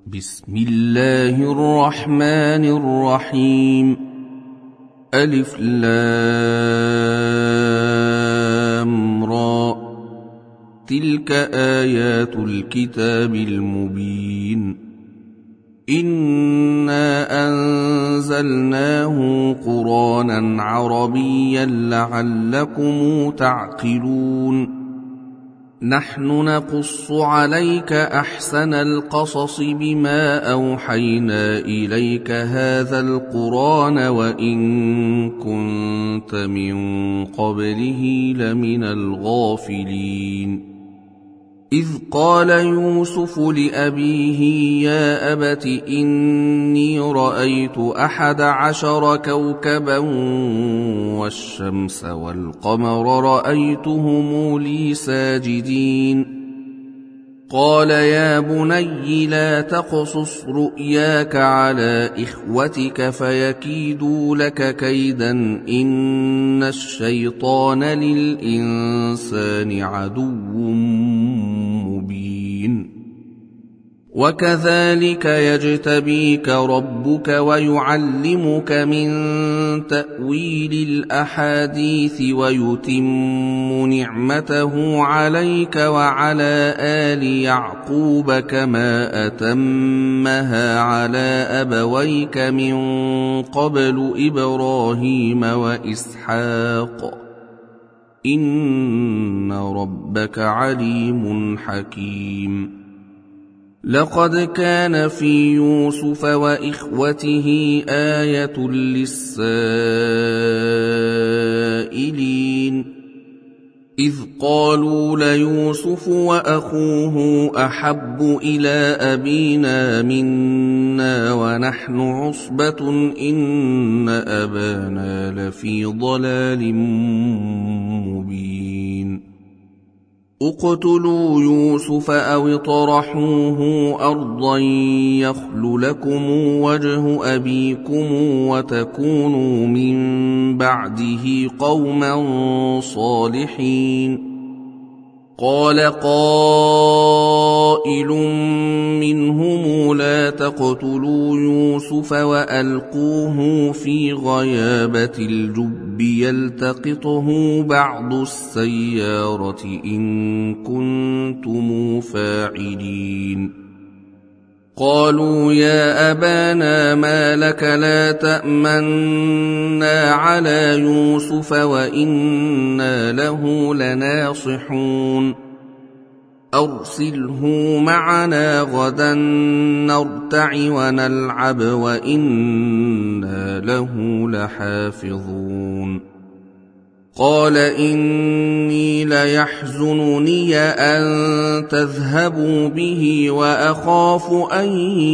بسم الله الرحمن الرحيم. ألف لام را. تلك آيات الكتاب المبين. إنا أنزلناه قرآنا عربيا لعلكم تعقلون. نحن نقص عليك أحسن القصص بما أوحينا إليك هذا القرآن وإن كنت من قبله لمن الغافلين. إذ قال يوسف لأبيه يا أبت إني رأيت 11 كوكبا والشمس والقمر رأيتهم لي ساجدين. قال يا بني لا تقصص رؤياك على إخوتك فيكيدوا لك كيدا إن الشيطان للإنسان عدو مبين. وكذلك يجتبيك ربك ويعلمك من تأويل الأحاديث ويتم نعمته عليك وعلى آل يعقوب كما أتمها على أبويك من قبل إبراهيم وإسحاق إن ربك عليم حكيم. لقد كان في يوسف وإخوته آية للسائلين إذ قالوا ليوسف وأخوه أحب إلى أبينا منا ونحن عصبة إن أبانا لفي ضلال مبين. اقتلوا يوسف أو اطرحوه أرضا يخل لكم وجه أبيكم وتكونوا من بعده قوما صالحين. قال قائل منهم لا تقتلوا يوسف وألقوه في غيابة الجب يلتقطه بعض السيارة إن كنتم فاعلين. قالوا يا أبانا ما لك لا تأمنا على يوسف وإنا له لناصحون. أرسله معنا غدا نرتع ونلعب وإنا له لحافظون. قال إني ليحزنني أن تذهبوا به وأخاف أن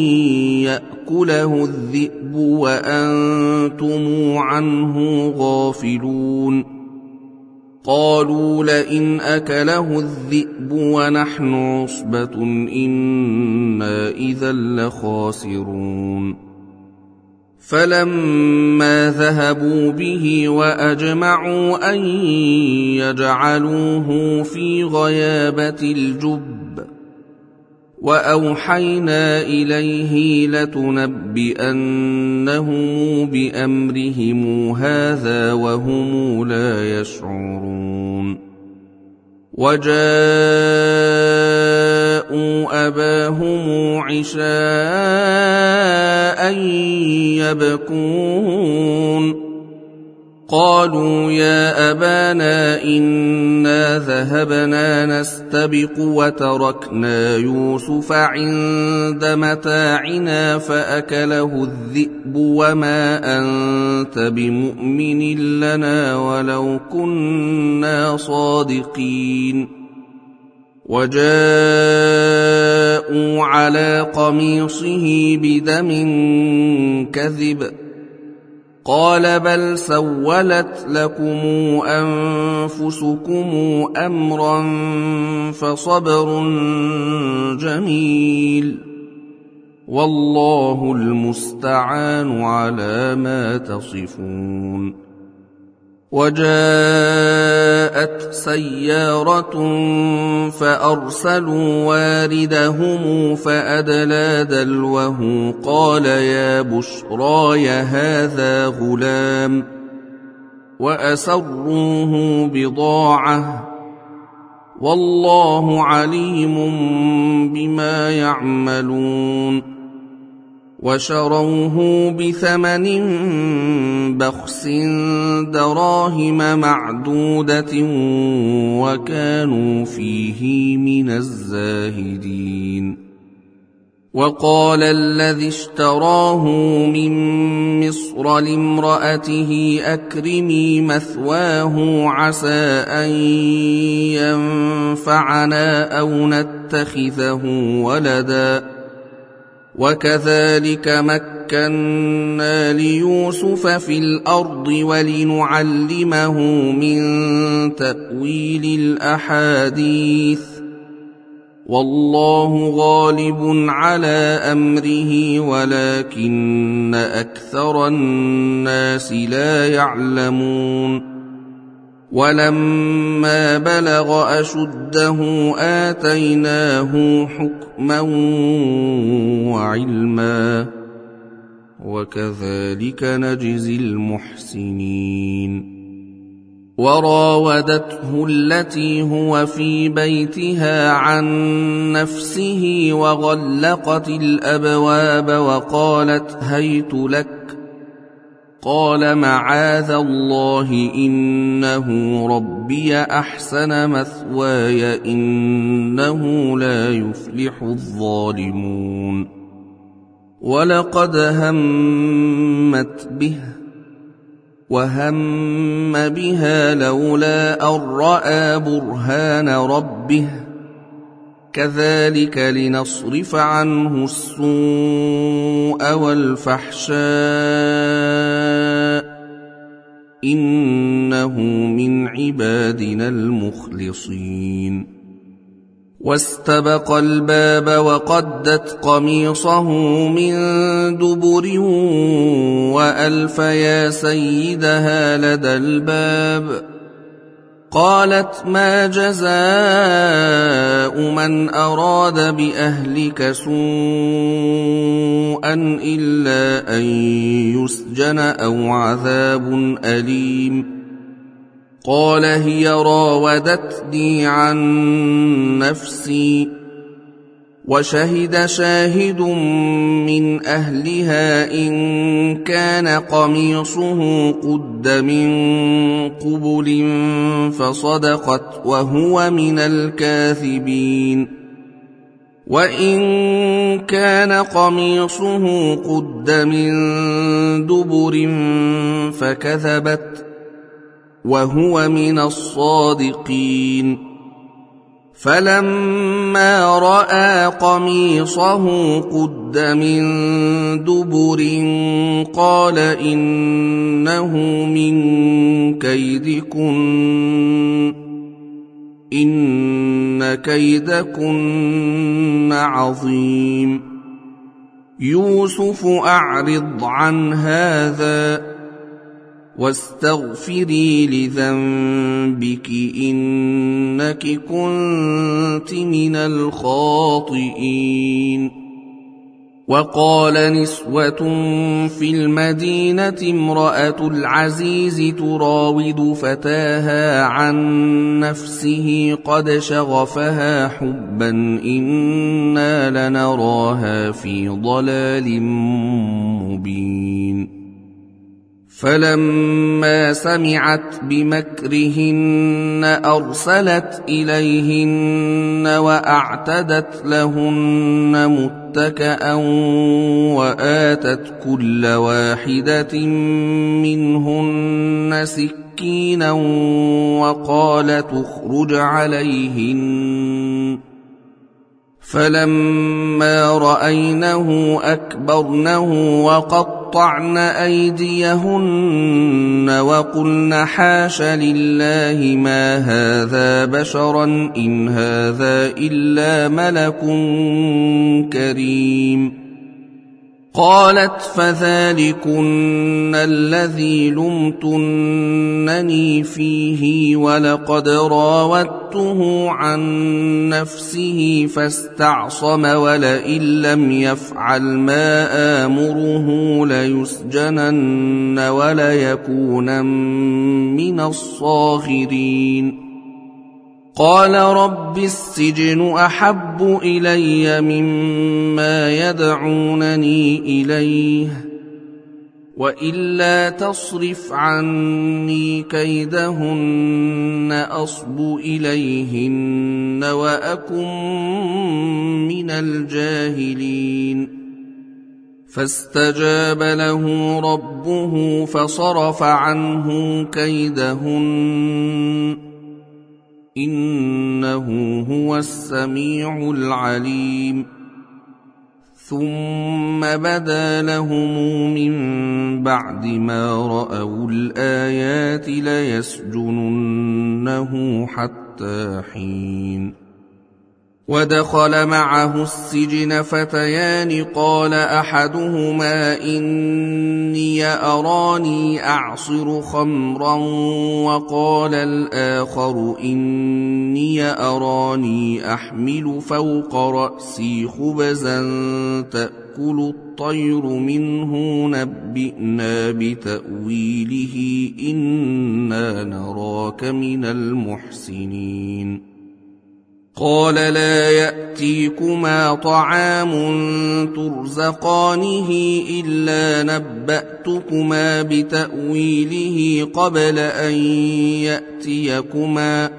يأكله الذئب وأنتم عنه غافلون. قالوا لئن أكله الذئب ونحن عصبة إنا إذا لخاسرون. فلما ذهبوا به وأجمعوا أن يجعلوه في غيابة الجب وأوحينا إليه لتنبئنهم بأمرهم هذا وهم لا يشعرون. وجاءوا أباهم عشاء يبكون. قالوا يا أبانا إنا ذهبنا نستبق وتركنا يوسف عند متاعنا فأكله الذئب وما أنت بمؤمن لنا ولو كنا صادقين. وجاءوا على قميصه بدم كذب قال بل سولت لكم أنفسكم أمرا فصبر جميل والله المستعان على ما تصفون. وجاءت سيارة فأرسلوا واردهم فأدلى دلوه قال يا بشراي هذا غلام وأسروه بضاعة والله عليم بما يعملون وشروه بثمن بخس دراهم معدودة وكانوا فيه من الزاهدين وقال الذي اشتراه من مصر لامرأته أكرمي مثواه عسى أن ينفعنا أو نتخذه ولدا وكذلك مكنا ليوسف في الأرض ولنعلمه من تأويل الأحاديث والله غالب على أمره ولكن أكثر الناس لا يعلمون ولما بلغ أشده آتيناه حكما وعلما وكذلك نجزي المحسنين وراودته التي هو في بيتها عن نفسه وغلقت الأبواب وقالت هيت لك قال معاذ الله إنه ربي أحسن مثواي إنه لا يفلح الظالمون ولقد همت به وهم بها لولا أن رأى برهان ربه كذلك لنصرف عنه السوء والفحشاء إنه من عبادنا المخلصين واستبق الباب وقدت قميصه من دبر وألف يا سيدها لدى الباب قالت ما جزاء من أراد بأهلك سوءا إلا أن يسجن أو عذاب أليم قال هي راودتني عن نفسي وشهد شاهد من أهلها إن كان قميصه قد من قبل فصدقت وهو من الكاذبين وإن كان قميصه قد من دبر فكذبت وهو من الصادقين فلما رأى قميصه قد من دبر قال إنه من كيدكن إن كيدكن عظيم يوسف أعرض عن هذا واستغفري لذنبك إنك كنت من الخاطئين وقال نسوة في المدينة امرأة العزيز تراود فتاها عن نفسه قد شغفها حبا إنا لنراها في ضلال مبين فلما سمعت بمكرهن أرسلت إليهن وأعتدت لهن متكأ وآتت كل واحدة منهن سكينا وقالت اخرج عليهن فلما رأينه أكبرنه وقطعن أيديهن وقلن حاش لله ما هذا بشرا إن هذا إلا ملك كريم قالت فذلكن الذي لمتنني فيه ولقد راودته عن نفسه فاستعصم ولئن لم يفعل ما آمره ليسجنن وليكونن من الصاغرين قال رب السجن أحب إلي مما يدعونني إليه وإلا تصرف عني كيدهن أصب إليهن وأكن من الجاهلين فاستجاب له ربه فصرف عنه كيدهن إنه هو السميع العليم ثم بدا لهم من بعد ما رأوا الآيات ليسجننه حتى حين ودخل معه السجن فتيان قال أحدهما إني أراني أعصر خمرا وقال الآخر إني أراني أحمل فوق رأسي خبزا تأكل الطير منه نبئنا بتأويله إنا نراك من المحسنين قال لا يأتيكما طعام ترزقانه إلا نبأتكما بتأويله قبل أن يأتيكما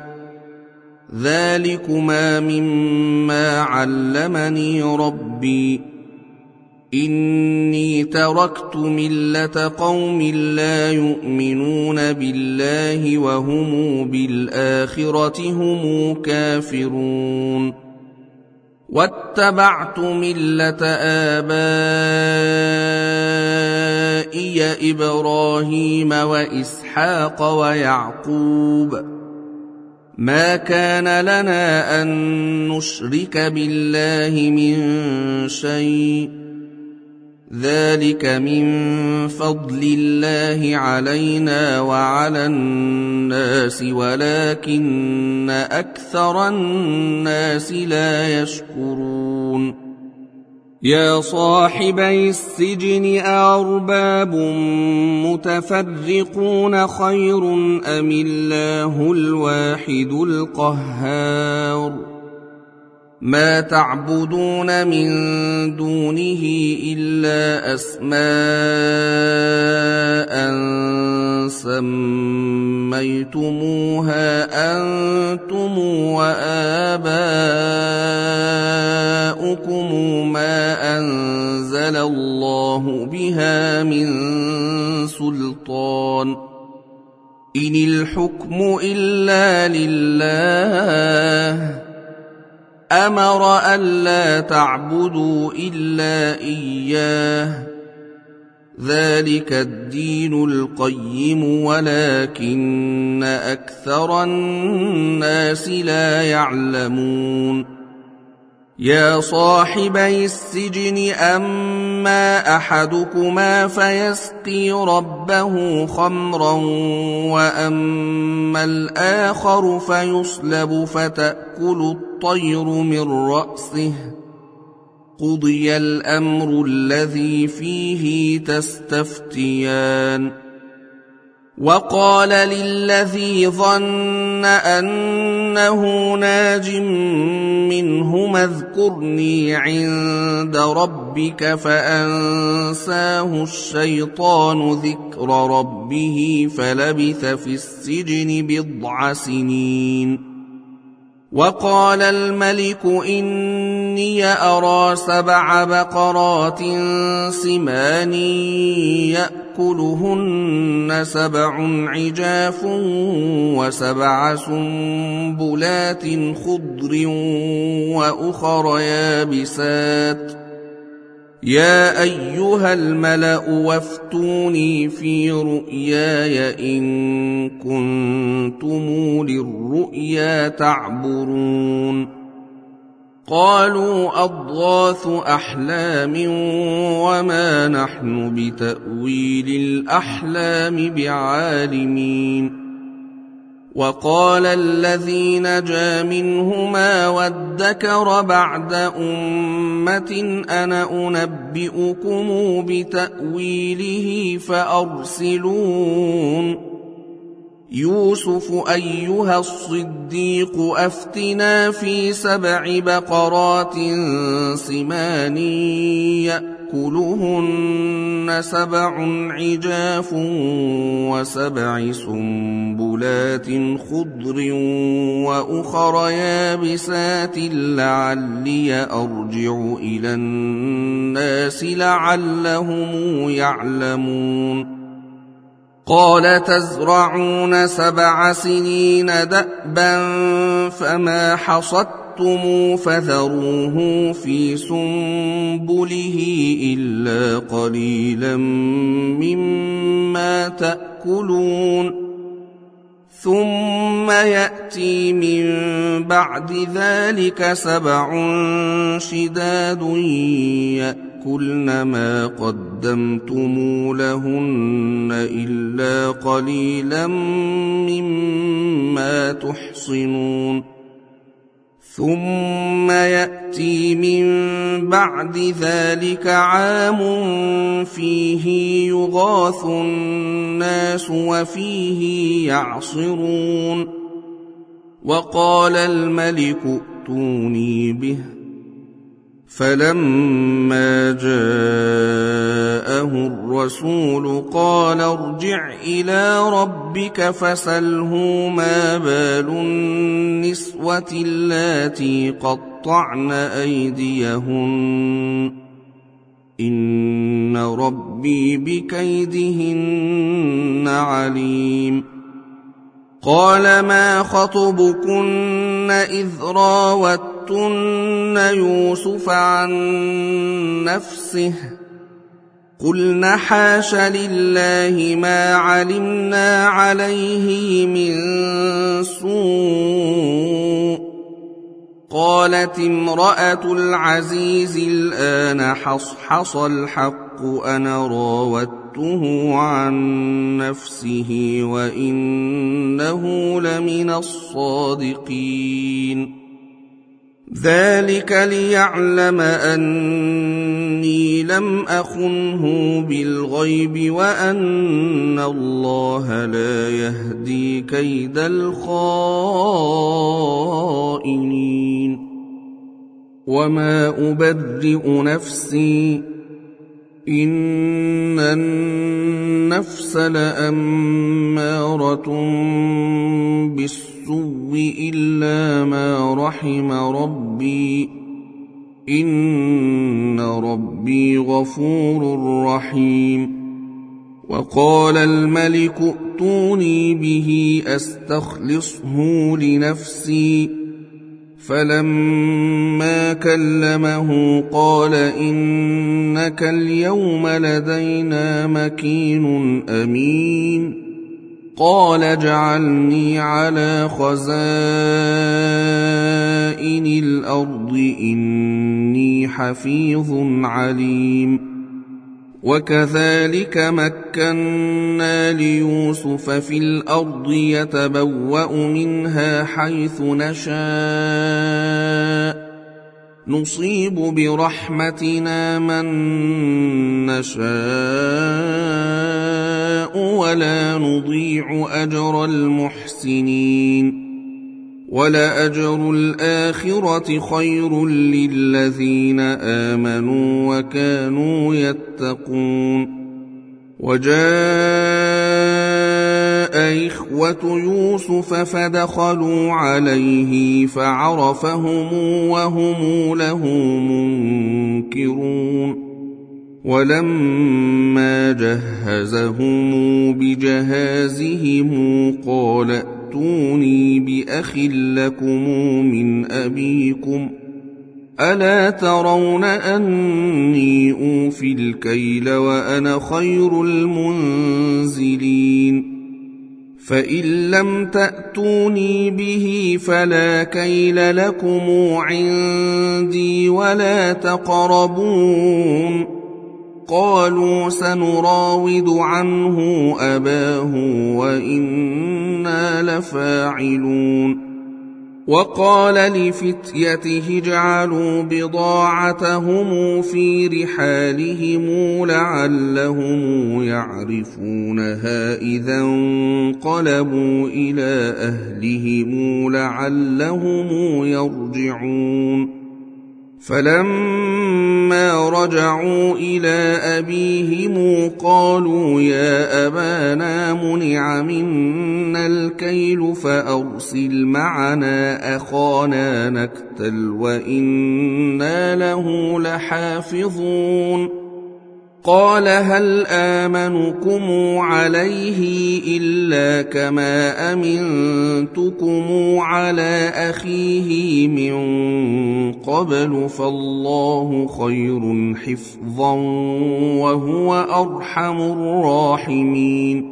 ذلكما مما علمني ربي إني تركت ملة قوم لا يؤمنون بالله وهم بالآخرة هم كافرون واتبعت ملة آبائي إبراهيم وإسحاق ويعقوب ما كان لنا أن نشرك بالله من شيء ذلك من فضل الله علينا وعلى الناس ولكن أكثر الناس لا يشكرون يا صاحبي السجن أأرباب متفرقون خير أم الله الواحد القهار ما تعبدون من دونه إلا أسماء سميتموها أنتم وآباؤكم ما أنزل الله بها من سلطان إن الحكم إلا لله أمر ألا تعبدوا إلا إياه ذلك الدين القيم ولكن أكثر الناس لا يعلمون يا صاحبي السجن أما أحدكما فيسقي ربه خمرا وأما الآخر فيصلب فتأكل الطير من رأسه قضي الأمر الذي فيه تستفتيان وقال للذي ظن أنه ناج منهما اذكرني عند ربك فأنساه الشيطان ذكر ربه فلبث في السجن 10 سنين وقال الملك إني أرى 7 بقرات سمان يأكلهن 7 عجاف و7 سنبلات خضر وأخر يابسات يا أيها الملأ وافتوني في رؤياي إن كنتم للرؤيا تعبرون قالوا أضغاث أحلام وما نحن بتأويل الأحلام بعالمين. وقال الذي نجا منهما وادكر بعد أمة أنا أنبئكم بتأويله فأرسلون. يوسف أيها الصديق أفتنا في 7 بقرات سمان يأكلهن 7 عجاف و7 سنبلات خضر وأخر يابسات لعلي أرجع إلى الناس لعلهم يعلمون. قال تزرعون 7 سنين دأبا فما حصدتم فذروه في سنبله إلا قليلا مما تأكلون. ثم يأتي من بعد ذلك 7 شداد يأكلن ما قدمتم لهن إلا قليلا مما تحصنون. ثم يأتي من بعد ذلك عام فيه يغاث الناس وفيه يعصرون. وقال الملك ائتوني به. فلما جاءه الرسول قال ارجع إلى ربك فسله ما بال النسوة اللاتي قطعن أيديهن إن ربي بكيدهن عليم. قال ما خطبكن إذ راوتن يوسف عن نفسه قلن حاش لله ما علمنا عليه من سوء. قالت امرأة العزيز الآن حصحص الحق أنا راودته عن نفسه وإنه لمن الصادقين. ذلك ليعلم أني لم أخنه بالغيب وأن الله لا يهدي كيد الخائنين. وما أبرئ نفسي إن النفس لأمارة بالسوء إلا ما رحم ربي إن ربي غفور رحيم. وقال الملك ائتوني به أستخلصه لنفسي. فلما كلمه قال إنك اليوم لدينا مكين أمين. قال اجعلني على خزائن الأرض إني حفيظ عليم. وكذلك مكنا ليوسف في الأرض يتبوأ منها حيث نشاء نصيب برحمتنا من نشاء ولا نضيع أجر المحسنين. ولأجر الآخرة خير للذين آمنوا وكانوا يتقون. وجاء إخوة يوسف فدخلوا عليه فعرفهم وهم له منكرون. ولما جهزهم بجهازهم قال ائتوني بأخ لكم من أبيكم ألا ترون أني أوفي الكيل وأنا خير المنزلين. فإن لم تأتوني به فلا كيل لكم عندي ولا تقربون. قالوا سنراود عنه أباه وإنا لفاعلون. وقال لفتيته اجعلوا بضاعتهم في رحالهم لعلهم يعرفونها إذا انقلبوا إلى أهلهم لعلهم يرجعون. فلما رجعوا إلى أبيهم قالوا يا أبانا منع منا الكيل فأرسل معنا أخانا نكتل وإنا له لحافظون. قال هل آمنكم عليه إلا كما أمنتكم على أخيه من قبل فالله خير حفظا وهو أرحم الراحمين.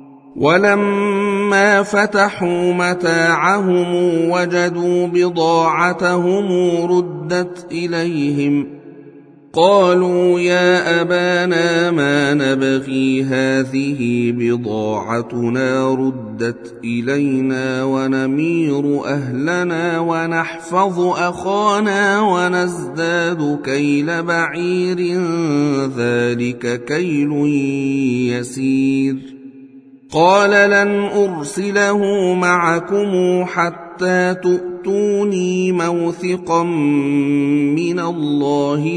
ولما فتحوا متاعهم وجدوا بضاعتهم ردت إليهم قالوا يا أبانا ما نبغي هذه بضاعتنا ردت إلينا ونمير أهلنا ونحفظ أخانا ونزداد كيل بعير ذلك كيل يسير. قال لن أرسله معكم حتى تؤتوني موثقا من الله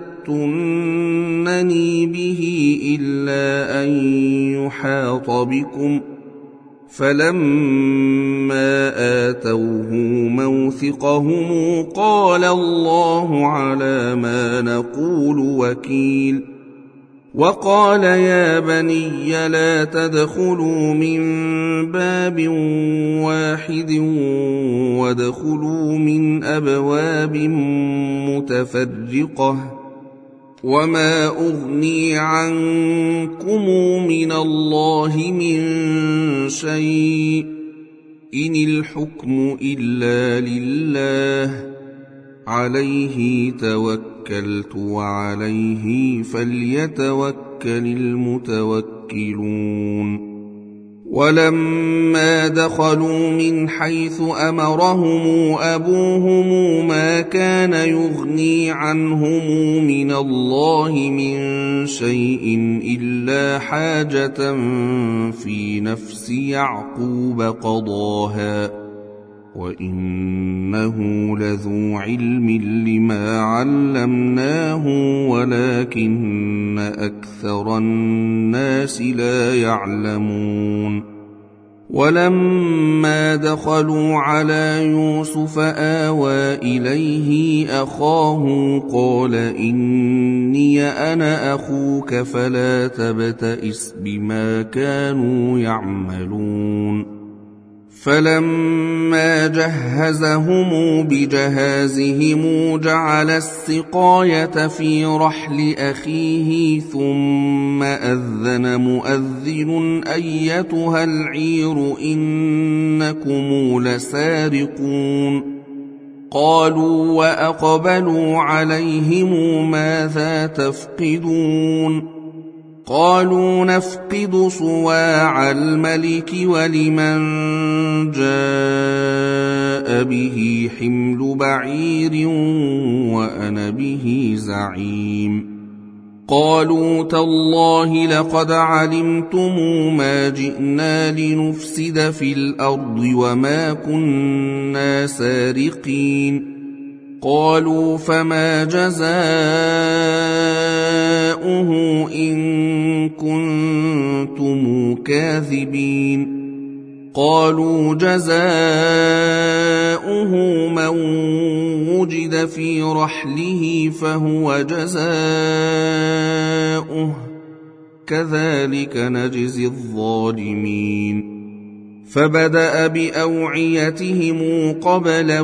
لتأتونني به إلا أن يحاط بكم. فلما آتوه موثقهم قال الله على ما نقول وكيل. وقال يا بني لا تدخلوا من باب واحد وادخلوا من أبواب متفرقة وما أغني عنكم من الله من شيء إن الحكم إلا لله عليه توكلت وعليه فليتوكل المتوكلون. ولما دخلوا من حيث أمرهم أبوهم ما كان يغني عنهم من الله من شيء إلا حاجة في نفس يعقوب قضاها وإنه لذو علم لما علمناه ولكن أكثر الناس لا يعلمون. ولما دخلوا على يوسف آوى إليه أخاه قال إني أنا أخوك فلا تبتئس بما كانوا يعملون. فلما جهزهم بجهازهم جعل السقاية في رحل أخيه ثم أذن مؤذن أيتها العير إنكم لسارقون. قالوا وأقبلوا عليهم ماذا تفقدون. قالوا نفقد صواع الملك ولمن جاء به حمل بعير وأنا به زعيم. قالوا تالله لقد علمتم ما جئنا لنفسد في الأرض وما كنا سارقين. قالوا فما جزاؤه إن كنتم كاذبين. قالوا جزاؤه من وجد في رحله فهو جزاؤه كذلك نجزي الظالمين. فبدأ بأوعيتهم قبل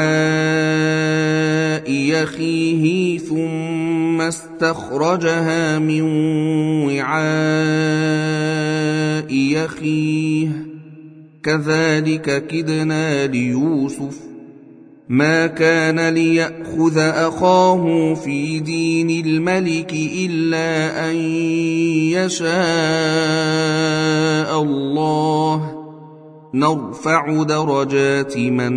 وعاء أخيه ثم استخرجها من وعاء أخيه كذلك كدنا ليوسف ما كان ليأخذ أخاه في دين الملك إلا أن يشاء الله نرفع درجات من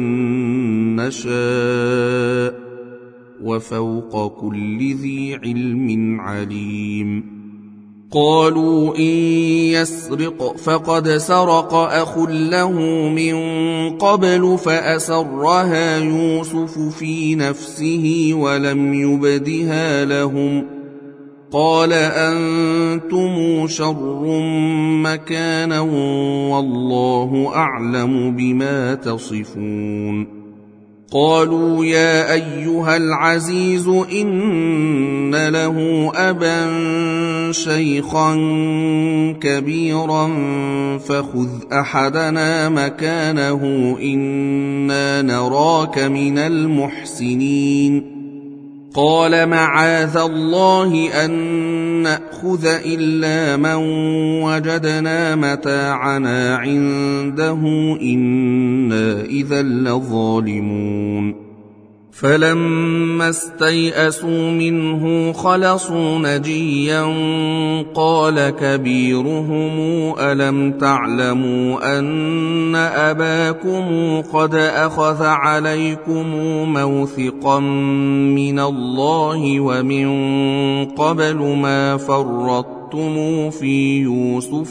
نشاء وفوق كل ذي علم عليم. قالوا إن يسرق فقد سرق أخ له من قبل فأسرها يوسف في نفسه ولم يبدها لهم قال أنتم شر مكانا والله أعلم بما تصفون. قالوا يا أيها العزيز إن له أبا شيخا كبيرا فخذ أحدنا مكانه إنا نراك من المحسنين. قال معاذ الله أن نأخذ إلا من وجدنا متاعنا عنده إنا إذا لظالمون. فلما استيئسوا منه خلصوا نجيا قال كبيرهم ألم تعلموا أن أباكم قد أخذ عليكم موثقا من الله ومن قبل ما فرطتم في يوسف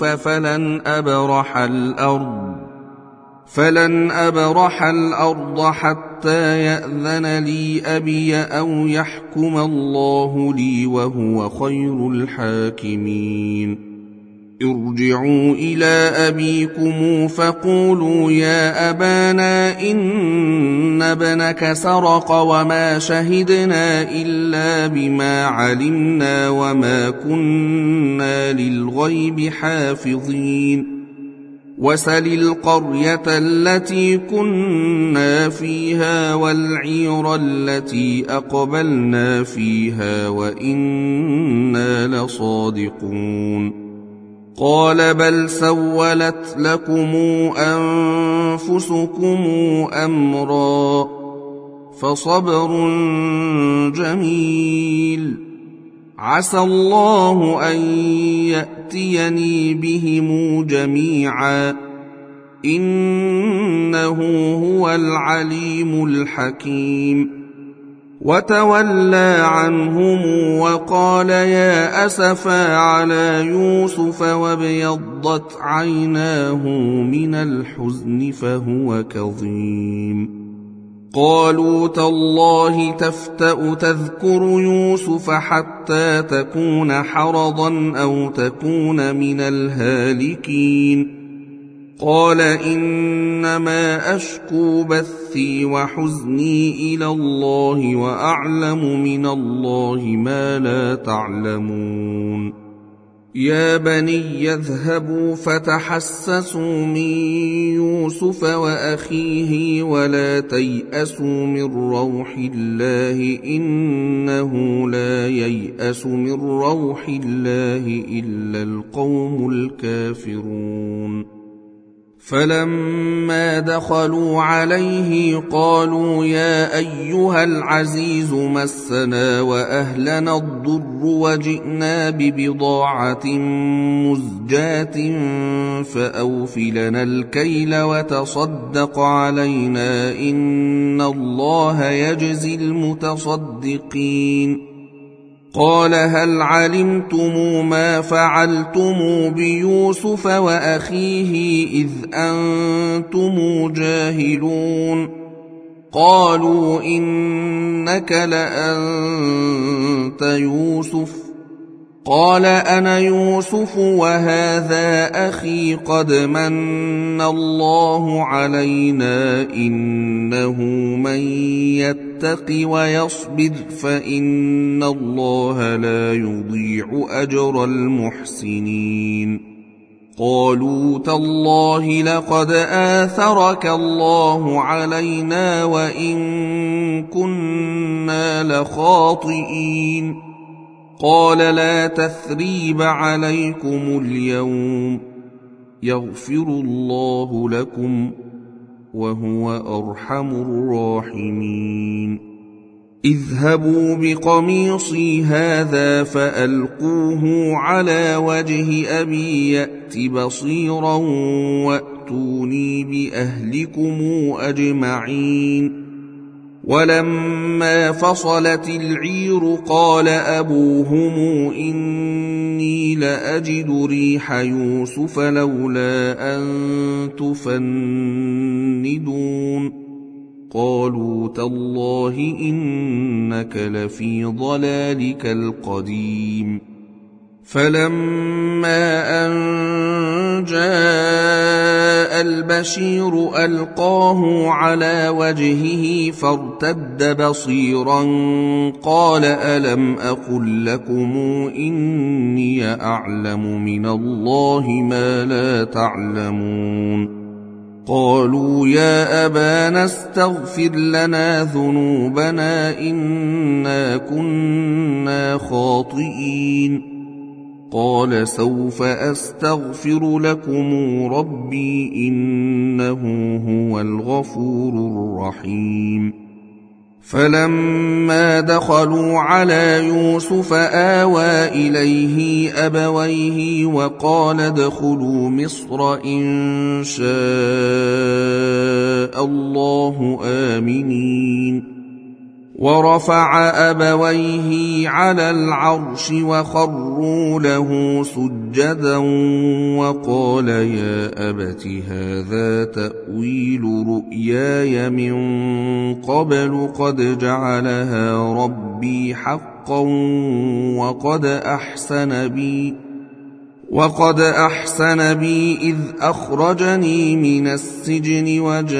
فلن أبرح الأرض حتى يأذن لي أبي أو يحكم الله لي وهو خير الحاكمين. ارجعوا إلى أبيكم فقولوا يا أبانا إن ابنك سرق وما شهدنا إلا بما علمنا وما كنا للغيب حافظين. وسل القرية التي كنا فيها والعير التي أقبلنا فيها وإنا لصادقون. قال بل سولت لكم أنفسكم أمرا فصبر جميل عسى الله أن يأتيني بهم جميعا إنه هو العليم الحكيم. وتولى عنهم وقال يا أسفا على يوسف وابيضت عيناه من الحزن فهو كظيم. قالوا تالله تفتأ تذكر يوسف حتى تكون حرضا أو تكون من الهالكين. قال إنما أشكو بثي وحزني إلى الله وأعلم من الله ما لا تعلمون. يا بني اذهبوا فتحسسوا من يوسف وأخيه ولا تيأسوا من روح الله إنه لا ييأس من روح الله إلا القوم الكافرون. فلما دخلوا عليه قالوا يا أيها العزيز مسنا وأهلنا الضر وجئنا ببضاعة مزجاة فأوف لنا الكيل وتصدق علينا إن الله يجزي المتصدقين. قال هل علمتم ما فعلتم بيوسف وأخيه إذ أنتم جاهلون. قالوا إنك لأنت يوسف. قال أنا يوسف وهذا أخي قد من الله علينا إنه من يتق ويصبر فإن الله لا يضيع أجر المحسنين. قالوا تالله لقد آثرك الله علينا وإن كنا لخاطئين. قال لا تثريب عليكم اليوم يغفر الله لكم وهو أرحم الراحمين. اذهبوا بقميصي هذا فألقوه على وجه أبي يأت بصيرا وأتوني بأهلكم أجمعين. ولما فصلت العير قال أبوهم إني لأجد ريح يوسف لولا أن تفندون. قالوا تالله إنك لفي ضلالك القديم. فلما أن جاء البشير ألقاه على وجهه فارتد بصيرا قال ألم أقل لكم إني أعلم من الله ما لا تعلمون. قالوا يا أبانا استغفر لنا ذنوبنا إنا كنا خاطئين. قال سوف أستغفر لكم ربي إنه هو الغفور الرحيم. فلما دخلوا على يوسف آوى إليه أبويه وقال ادخلوا مصر إن شاء الله آمنين. ورفع أبويه على العرش وخروا له سجدا وقال يا أبت هذا تأويل رؤياي من قبل قد جعلها ربي حقا وقد أحسن بي إذ أخرجني من السجن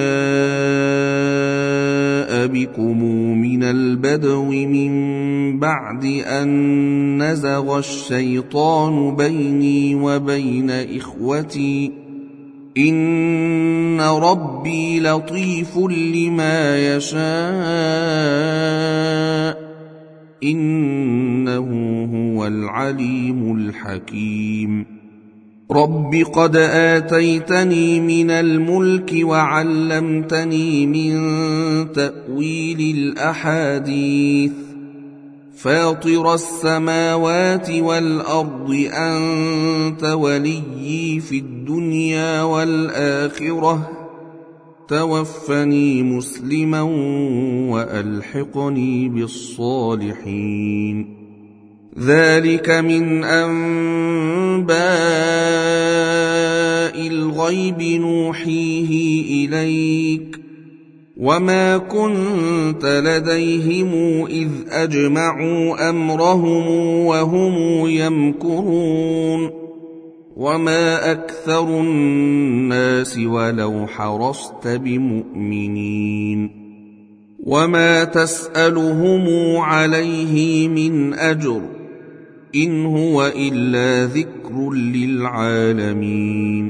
وجاء بكم من البدو من بعد أن نزغ الشيطان بيني وبين إخوتي إن ربي لطيف لما يشاء إنه هو العليم الحكيم. رب قد آتيتني من الملك وعلمتني من تأويل الأحاديث فاطر السماوات والأرض أنت وليي في الدنيا والآخرة توفني مسلما وألحقني بالصالحين. ذلك من أنباء الغيب نوحيه إليك وما كنت لديهم إذ أجمعوا أمرهم وهم يمكرون. وما أكثر الناس ولو حرصت بمؤمنين. وما تسألهم عليه من أجر إن هو إلا ذكر للعالمين.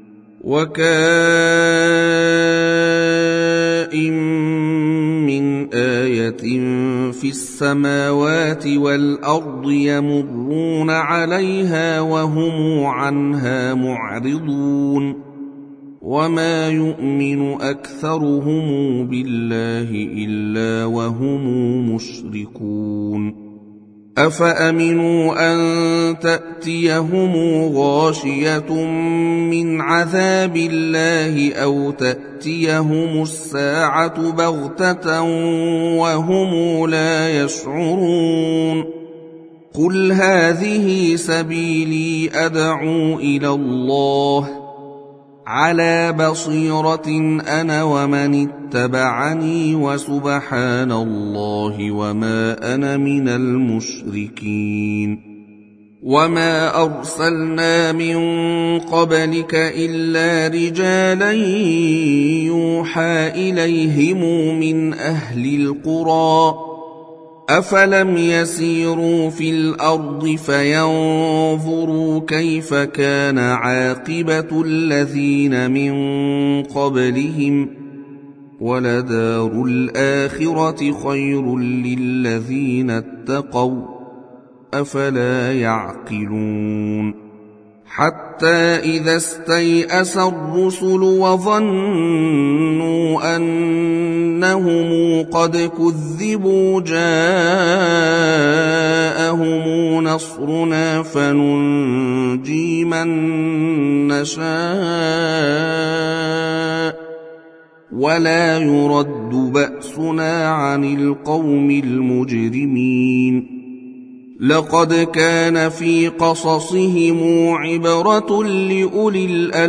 وكائن من آية في السماوات والأرض يمرون عليها وهم عنها معرضون. وما يؤمن أكثرهم بالله إلا وهم مشركون. أفأمنوا أن تأتيهم غاشية من عذاب الله أو تأتيهم الساعة بغتة وهم لا يشعرون. قل هذه سبيلي أدعو إلى الله على بصيرة أنا ومن اتبعني وسبحان الله وما أنا من المشركين. وما أرسلنا من قبلك إلا رجالا يوحى إليهم من أهل القرى أفلم يسيروا في الأرض فينظروا كيف كان عاقبة الذين من قبلهم ولدار الآخرة خير للذين اتقوا أفلا يعقلون حتى إذا استيأس الرسل وظنوا أنهم قد كذبوا جاءهم نصرنا فننجي من نشاء ولا يرد بأسنا عن القوم المجرمين. لقد كان في قصصهم عبرة لأولي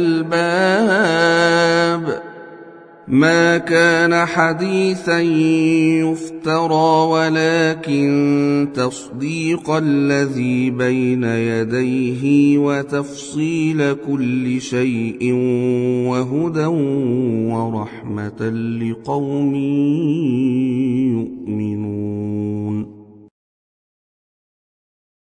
الألباب ما كان حديثا يفترى ولكن تصديق الذي بين يديه وتفصيل كل شيء وهدى ورحمة لقوم يؤمنون.